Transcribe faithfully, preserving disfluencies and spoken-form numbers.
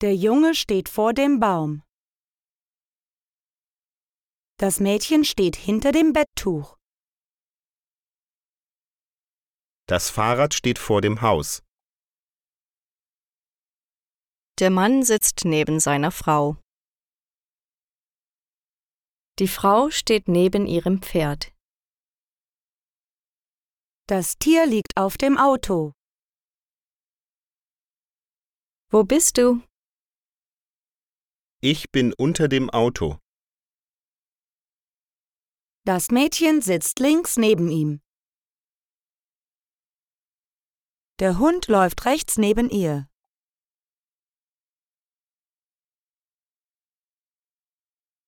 Der Junge steht vor dem Baum. Das Mädchen steht hinter dem Betttuch. Das Fahrrad steht vor dem Haus. Der Mann sitzt neben seiner Frau. Die Frau steht neben ihrem Pferd. Das Tier liegt auf dem Auto. Wo bist du? Ich bin unter dem Auto. Das Mädchen sitzt links neben ihm. Der Hund läuft rechts neben ihr.